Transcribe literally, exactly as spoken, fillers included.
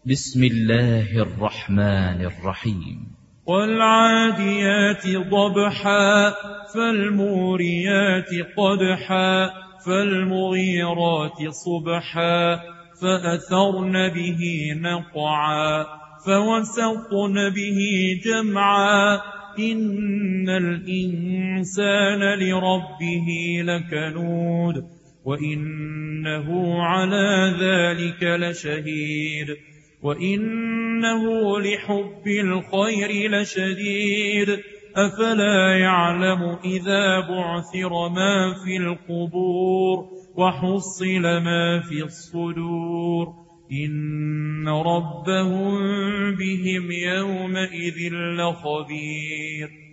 بسم الله الرحمن الرحيم. والعاديات ضبحا فالموريات قدحا فالمغيرات صبحا فأثرن به نقعا فوسطن به جمعا إن الإنسان لربه لكنود وإنه على ذلك لشهيد وإنه لحب الخير لشديد أفلا يعلم إذا بعثر ما في القبور وحصل ما في الصدور إن ربهم بهم يومئذ لخبير.